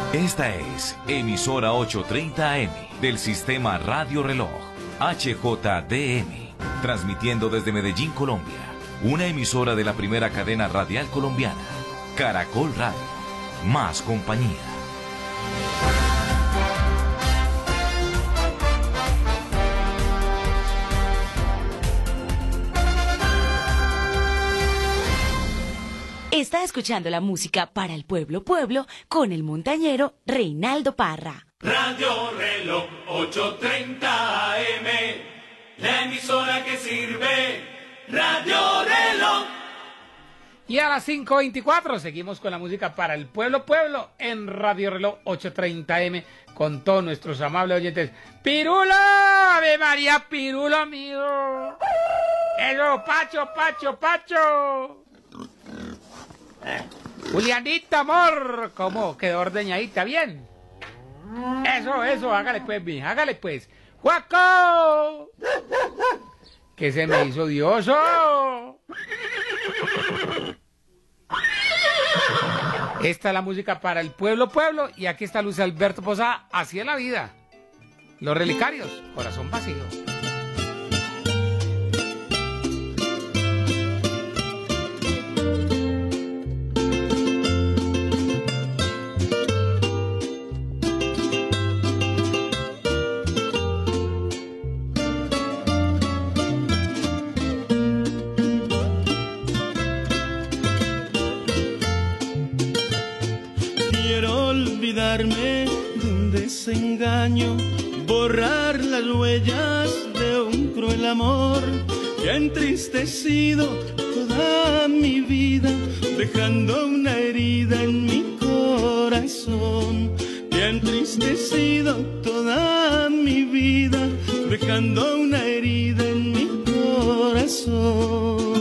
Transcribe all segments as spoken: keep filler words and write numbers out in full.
Esta es emisora ochocientos treinta A M del sistema Radio Reloj H J D M, transmitiendo desde Medellín, Colombia, una emisora de la primera cadena radial colombiana, Caracol Radio, más compañía. Está escuchando la música para el pueblo pueblo con el montañero Reinaldo Parra. Radio Reloj ochocientos treinta A M, la emisora que sirve, Radio Reloj. Y a las cinco veinticuatro seguimos con la música para el pueblo pueblo en Radio Reloj ochocientos treinta A M con todos nuestros amables oyentes. ¡Pirulo! ¡Ave María, Pirulo mío! ¡Eso, Pacho, Pacho, Pacho! Julianito, amor, ¿cómo quedó ordeñadita? ¿Bien? Eso, eso, hágale pues, bien, hágale pues. ¡Juaco! ¿Qué se me hizo odioso? Esta es la música para el pueblo, pueblo, y aquí está Luis Alberto Posada, así es la vida. Los Relicarios, corazón vacío. De un desengaño, borrar las huellas de un cruel amor que ha entristecido toda mi vida, dejando una herida en mi corazón, que ha entristecido toda mi vida, dejando una herida en mi corazón.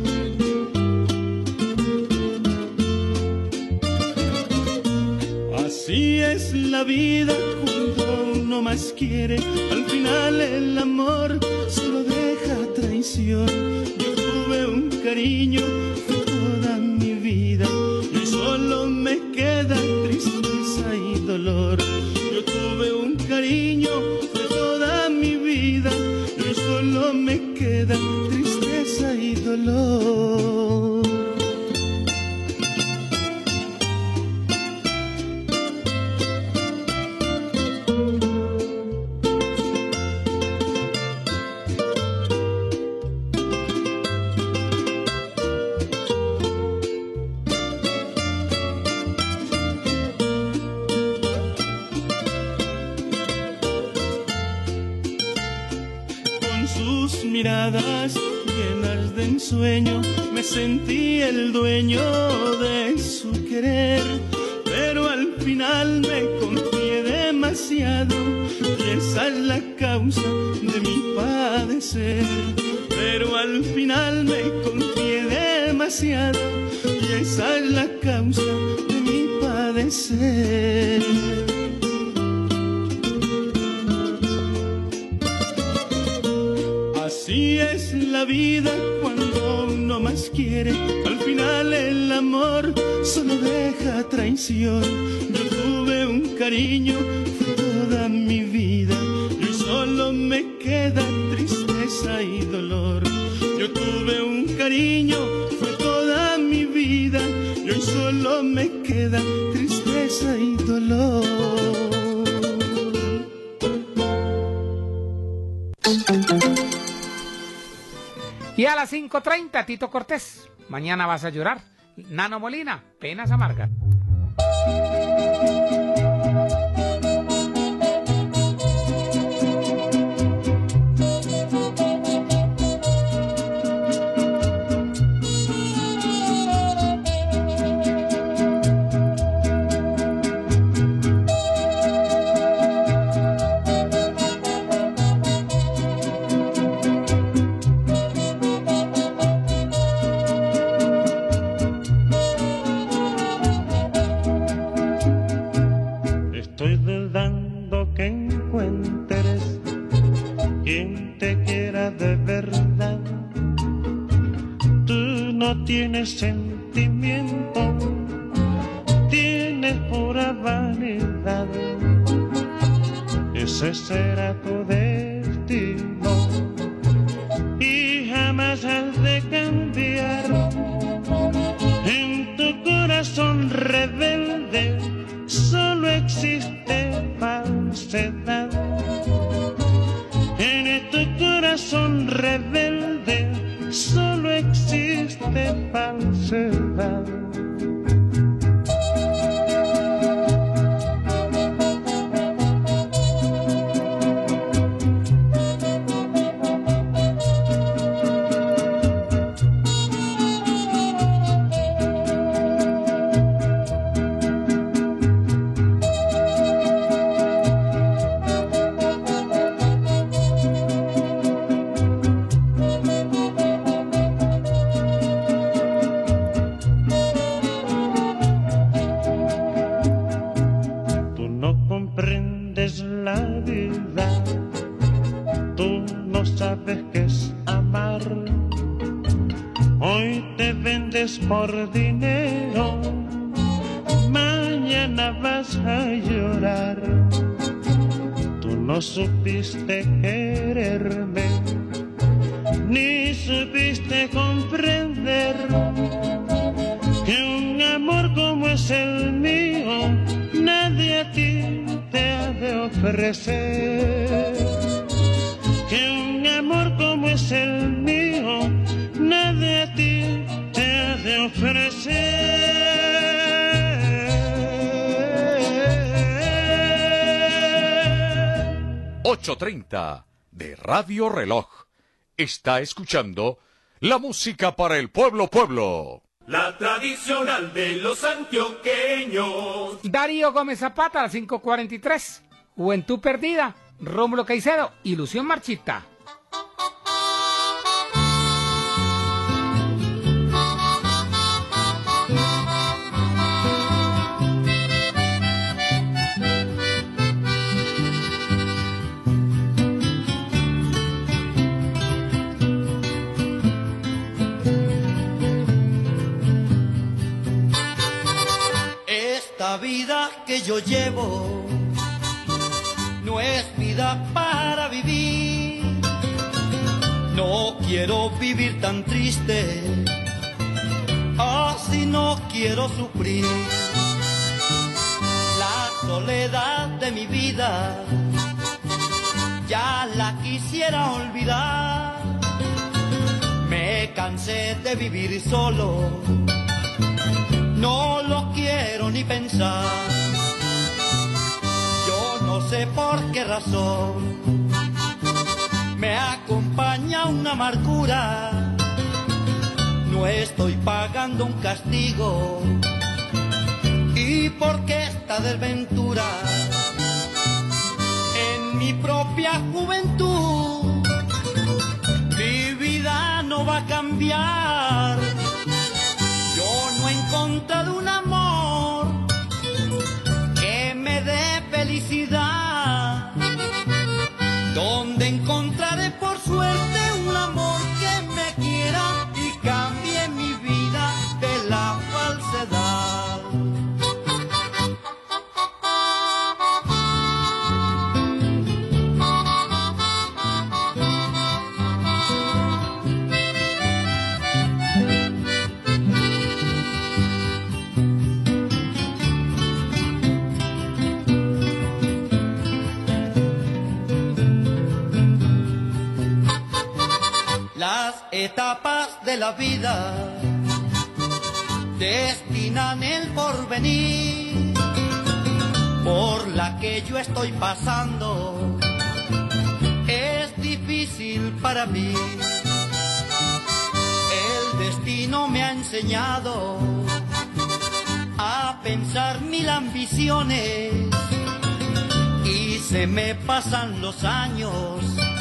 Así es la vida cuando uno más quiere, al final el amor solo deja traición. Yo tuve un cariño toda mi vida y solo me queda tristeza y dolor. Yo tuve un cariño toda mi vida y solo me queda tristeza y dolor. Miradas llenas de ensueño, me sentí el dueño de su querer, pero al final me confié demasiado y esa es la causa de mi padecer. Pero al final me confié demasiado y esa es la causa de mi padecer. Así es la vida cuando uno más quiere, al final el amor solo deja traición. Yo tuve un cariño toda mi vida y solo me queda tristeza y dolor. Yo tuve un cariño fue toda mi vida y hoy solo me queda tristeza y dolor. Y a las cinco treinta, Tito Cortés, mañana vas a llorar. Nano Molina, penas amargas. Tienes sentimiento, tienes tienes pura vanidad. Ese será tu destino y jamás has de cambiar. En tu corazón rebelde solo existe falsedad. En tu corazón rebelde solo existe falsedad. Por dinero, mañana vas a llorar. Tú no supiste quererme, ni supiste comprender que un amor como es el mío, nadie a ti te ha de ofrecer. Que un amor como es el mío, nadie a ti de ofrecer. ocho treinta de Radio Reloj. Está escuchando la música para el pueblo pueblo. La tradicional de los antioqueños. Darío Gómez Zapata a las cinco cuarenta y tres. Juventud Perdida. Rómulo Caicedo. Ilusión Marchita. La vida que yo llevo no es vida para vivir. No quiero vivir tan triste, así no quiero sufrir. La soledad de mi vida ya la quisiera olvidar. Me cansé de vivir solo, no lo quiero ni pensar. Yo no sé por qué razón me acompaña una amargura. No estoy pagando un castigo, y por qué esta desventura. En mi propia juventud mi vida no va a cambiar. No he encontrado un amor que me dé felicidad. ¿Dónde encontraré por suerte un amor que me quiera y cambie mi vida de la falsedad? Las etapas de la vida destinan el porvenir. Por la que yo estoy pasando es difícil para mí. El destino me ha enseñado a pensar mil ambiciones y se me pasan los años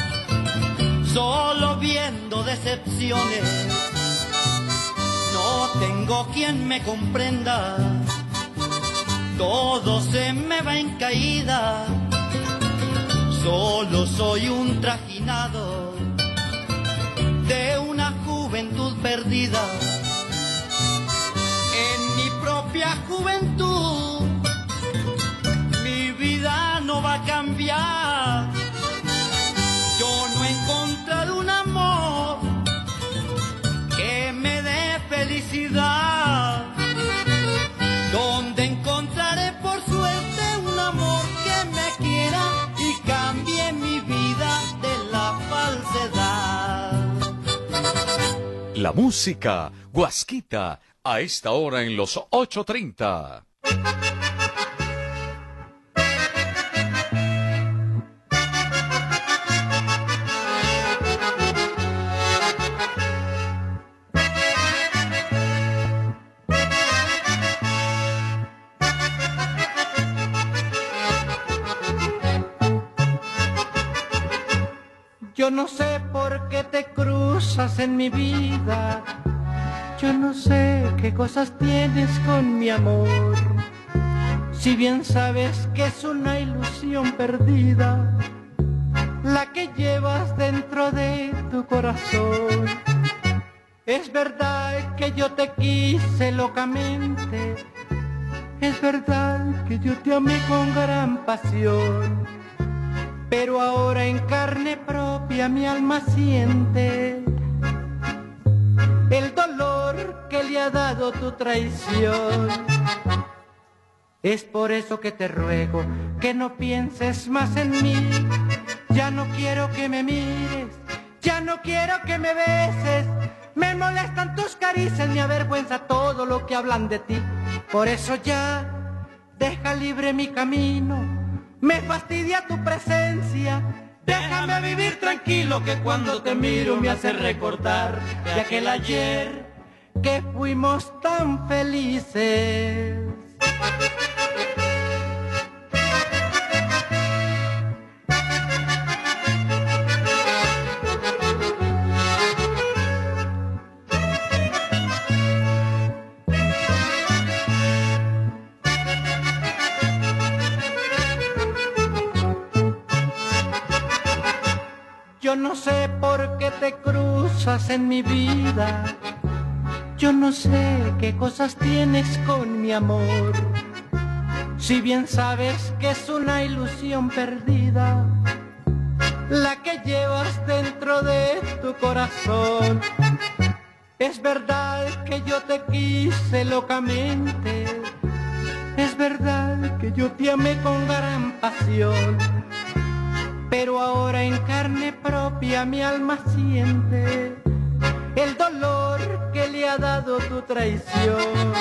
solo viendo decepciones. No tengo quien me comprenda, todo se me va en caída. Solo soy un trajinado de una juventud perdida. En mi propia juventud La música, Guasquita, a esta hora en los ocho treinta. Yo no sé por qué te cruzas en mi vida, yo no sé qué cosas tienes con mi amor. Si bien sabes que es una ilusión perdida, la que llevas dentro de tu corazón. Es verdad que yo te quise locamente, es verdad que yo te amé con gran pasión. Pero ahora en carne propia mi alma siente el dolor que le ha dado tu traición. Es por eso que te ruego que no pienses más en mí. Ya no quiero que me mires, ya no quiero que me beses. Me molestan tus caricias, me avergüenza todo lo que hablan de ti. Por eso ya deja libre mi camino. Me fastidia tu presencia, déjame vivir tranquilo, que cuando te miro me hace recordar de aquel ayer que fuimos tan felices. Yo no sé por qué te cruzas en mi vida, yo no sé qué cosas tienes con mi amor. Si bien sabes que es una ilusión perdida, la que llevas dentro de tu corazón. Es verdad que yo te quise locamente, es verdad que yo te amé con gran pasión. Pero ahora en carne propia mi alma siente el dolor que le ha dado tu traición.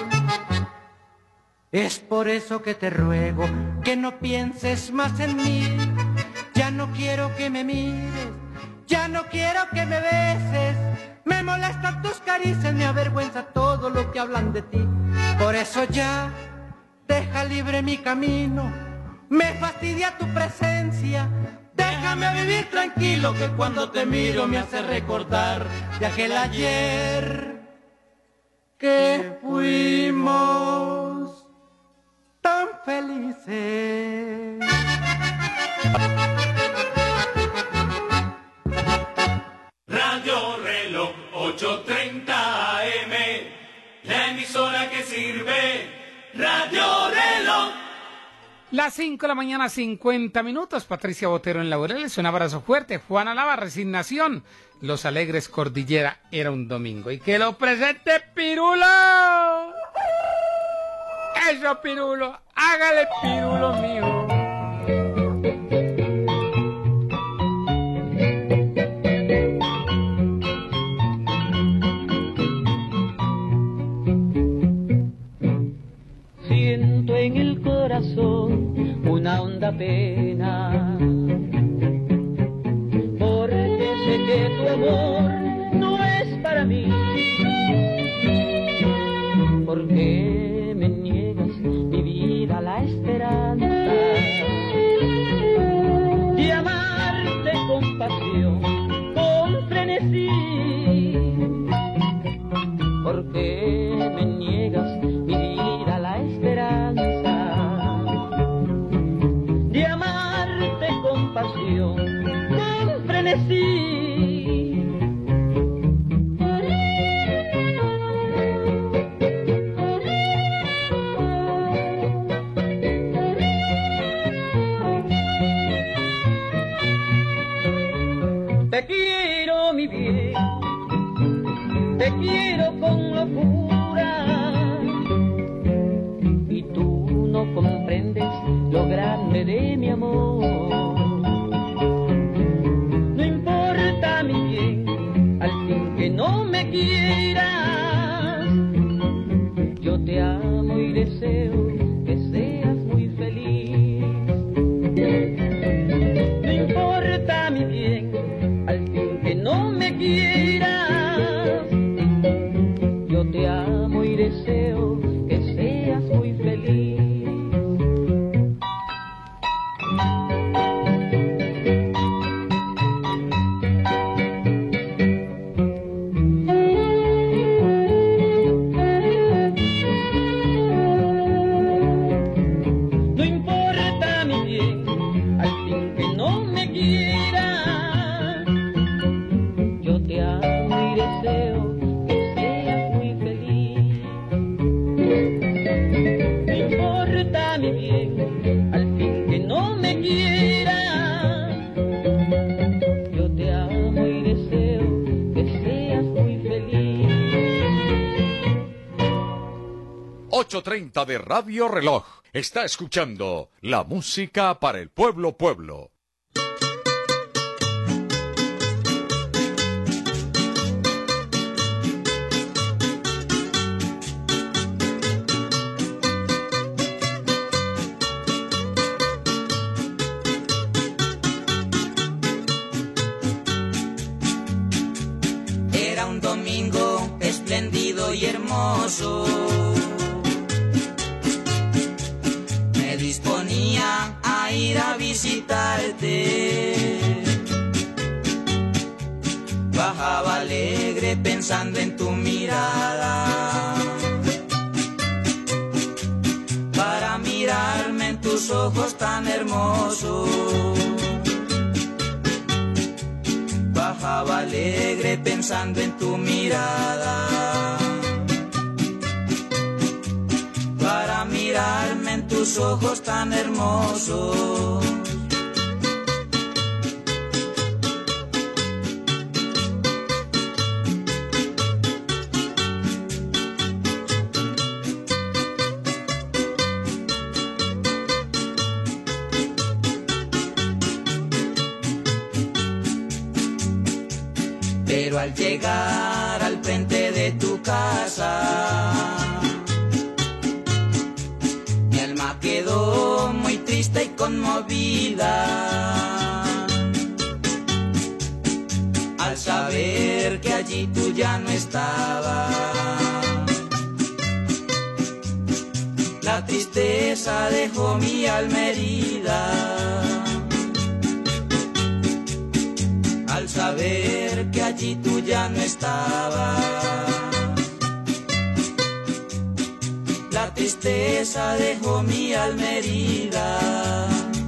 Es por eso que te ruego que no pienses más en mí. Ya no quiero que me mires, ya no quiero que me beses. Me molestan tus caricias, me avergüenza todo lo que hablan de ti. Por eso ya deja libre mi camino, me fastidia tu presencia. Déjame vivir tranquilo, que cuando te miro me hace recordar de aquel ayer que fuimos tan felices. Radio Reloj ocho treinta A M, la emisora que sirve. Radio Reloj. Las cinco de la mañana, cincuenta minutos. Patricia Botero en Laureles, un abrazo fuerte. Juana Lava, Resignación. Los Alegres, Cordillera, era un domingo. Y que lo presente Pirulo. Eso, Pirulo. Hágale, Pirulo mío. Siento en el corazón una honda pena, porque sé que tu amor no es para mí. Porque me niegas mi vida, la esperanza de amarte con pasión, con frenesí. Porque me niegas mi vida, la esperanza de amarte con pasión, con frenesí. mi bien, al fin que no me quiera. Yo te amo y deseo que seas muy feliz. ocho treinta de Radio Reloj. Está escuchando la música para el pueblo pueblo. Era un domingo espléndido y hermoso. Me disponía a ir a visitarte. Bajaba alegre pensando en tu mirada. Para mirarme en tus ojos tan hermosos. Bajaba alegre pensando en tu mirada. Para mirarme en tus ojos tan hermosos. Pero al llegar al frente de tu casa, mi alma quedó muy triste y conmovida al saber que allí tú ya no estabas. La tristeza dejó mi alma herida al saber que allí tú ya no estabas. La tristeza dejó mi alma herida.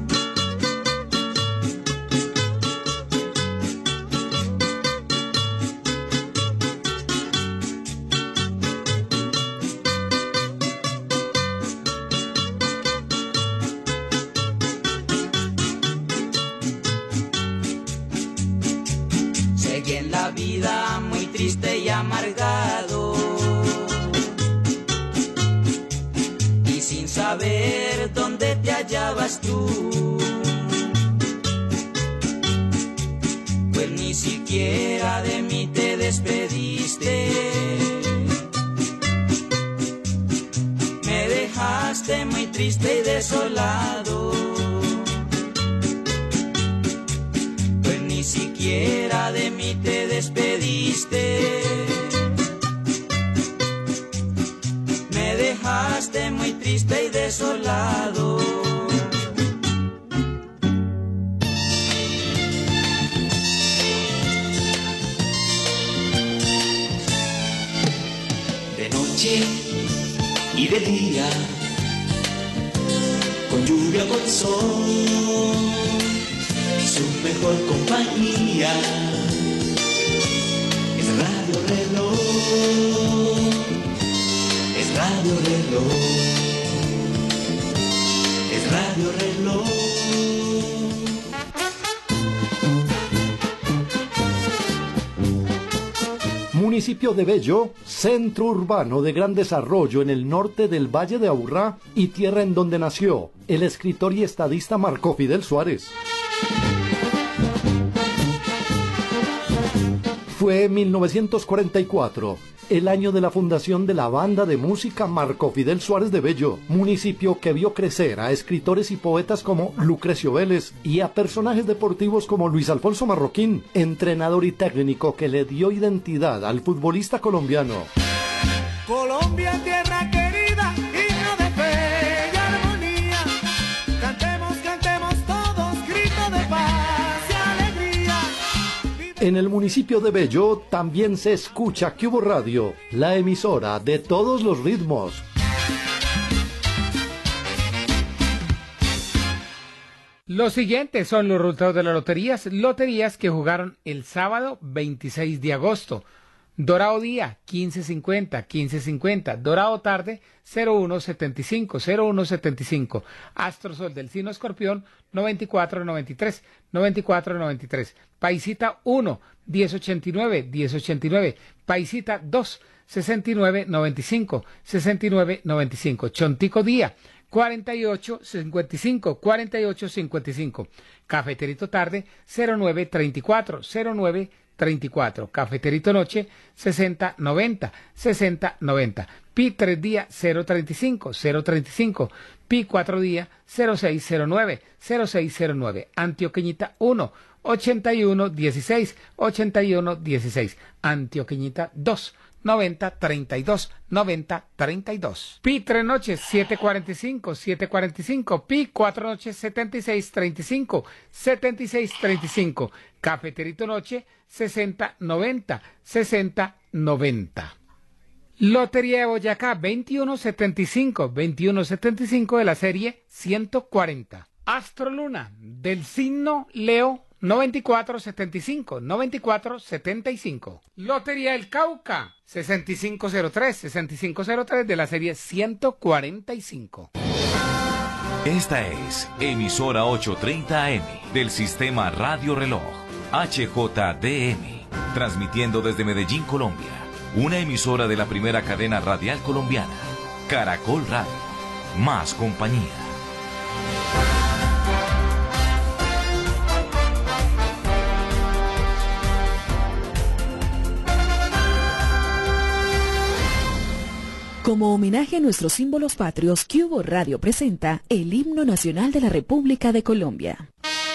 Seguí en la vida muy triste y amargado, y sin saber dónde te hallabas tú, pues ni siquiera de mí te despediste. Me dejaste muy triste y desolado, ni siquiera de mí te despediste. Me dejaste muy triste y desolado. De noche y de día, con lluvia o con sol, su mejor compañía es Radio Reloj, es Radio Reloj, es Radio Reloj. Municipio de Bello, centro urbano de gran desarrollo en el norte del Valle de Aburrá y tierra en donde nació el escritor y estadista Marco Fidel Suárez. Fue mil novecientos cuarenta y cuatro, el año de la fundación de la banda de música Marco Fidel Suárez de Bello, municipio que vio crecer a escritores y poetas como Lucrecio Vélez y a personajes deportivos como Luis Alfonso Marroquín, entrenador y técnico que le dio identidad al futbolista colombiano. Colombia, tierra querida, himno de fe y armonía. Cantemos, cantemos todos, grito de paz y alegría. En el municipio de Bello también se escucha Cubo Radio, la emisora de todos los ritmos. Los siguientes son los resultados de las loterías, loterías que jugaron el sábado veintiséis de agosto. Dorado Día, quince cincuenta, quince cincuenta. Dorado Tarde, cero uno setenta y cinco, cero uno setenta y cinco. Astro Sol del Signo Escorpión, noventa y cuatro noventa y tres, noventa y cuatro noventa y tres. Paisita uno, diez ochenta y nueve, diez ochenta y nueve. Paisita dos, sesenta y nueve noventa y cinco, sesenta y nueve noventa y cinco. Chontico Día, cuarenta y ocho cincuenta y cinco, cuarenta y ocho cincuenta y cinco. Cafeterito Tarde, cero nueve treinta y cuatro, cero nueve treinta y cuatro. Cafeterito Noche, sesenta noventa, sesenta noventa. Pi tres Día, cero treinta y cinco, cero treinta y cinco. Pi cuatro Día, cero seis cero nueve, cero seis cero nueve. Antioqueñita uno, ochenta y uno dieciséis, ochenta y uno dieciséis. Antioqueñita dos, noventa treinta y dos, noventa treinta y dos. Pi tres Noches, siete cuarenta y cinco, siete cuarenta y cinco. Pi cuatro Noches, setenta y seis treinta y cinco, setenta y seis treinta y cinco. Cafeterito Noche, sesenta noventa, sesenta noventa. Lotería de Boyacá, veintiuno setenta y cinco, veintiuno setenta y cinco de la serie ciento cuarenta. Astro Luna, del signo Leo, noventa y cuatro setenta y cinco, noventa y cuatro setenta y cinco. Lotería del Cauca, sesenta y cinco cero tres, sesenta y cinco cero tres de la serie ciento cuarenta y cinco. Esta es emisora ochocientos treinta A M del sistema Radio Reloj H J D M, transmitiendo desde Medellín, Colombia, una emisora de la primera cadena radial colombiana, Caracol Radio, más compañía. Como homenaje a nuestros símbolos patrios, Cubo Radio presenta el himno nacional de la República de Colombia.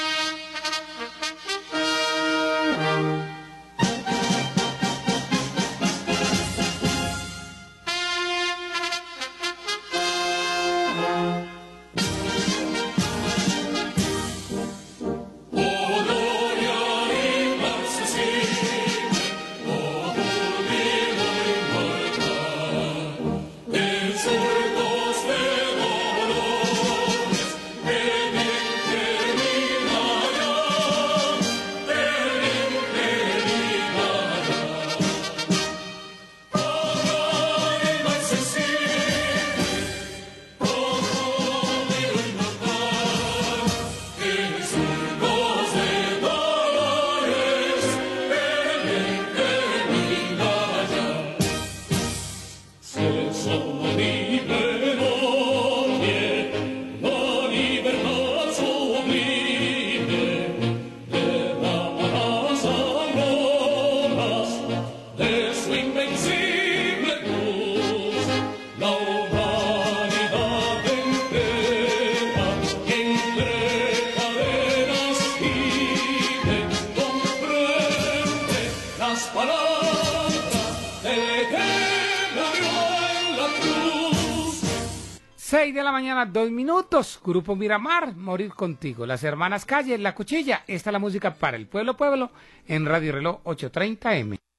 seis de la mañana, dos minutos. Grupo Miramar, Morir Contigo. Las Hermanas Calle, La Cuchilla. Esta es la música para el pueblo pueblo en Radio Reloj ochocientos treinta A M.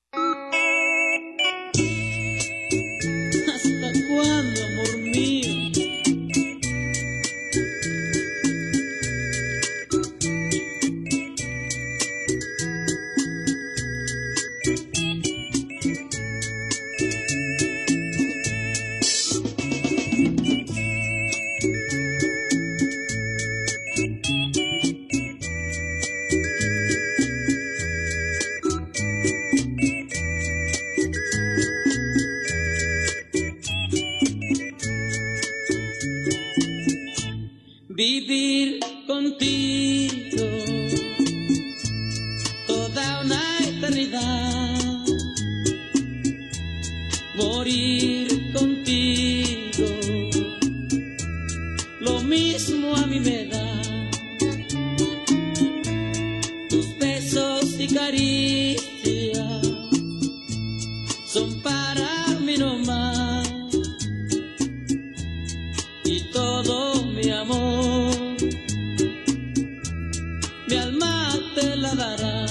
¿Hasta cuándo, amor mío? Vivir contigo toda una eternidad, morir contigo, lo mismo a mí me da, tus besos y caricias son para mí nomás, y todo mi amor mi alma te la dará.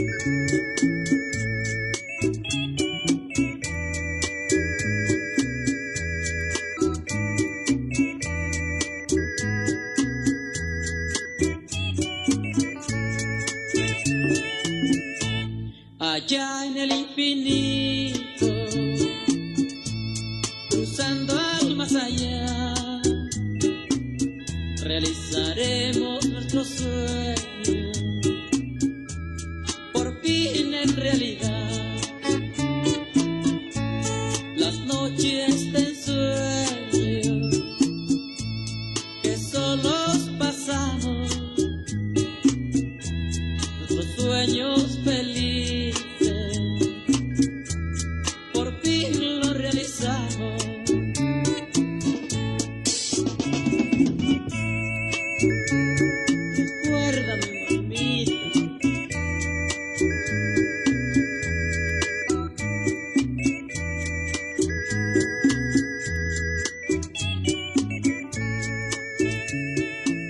Allá en el infinito, cruzando al más allá, realizaremos nuestro sueño, por fin en realidad. Las noches de ensueño que solos pasamos, nuestros sueños felices, por fin lo realizamos. Recuérdame, mamita,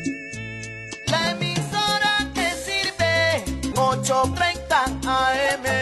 la emisora que sirve ocho treinta A M.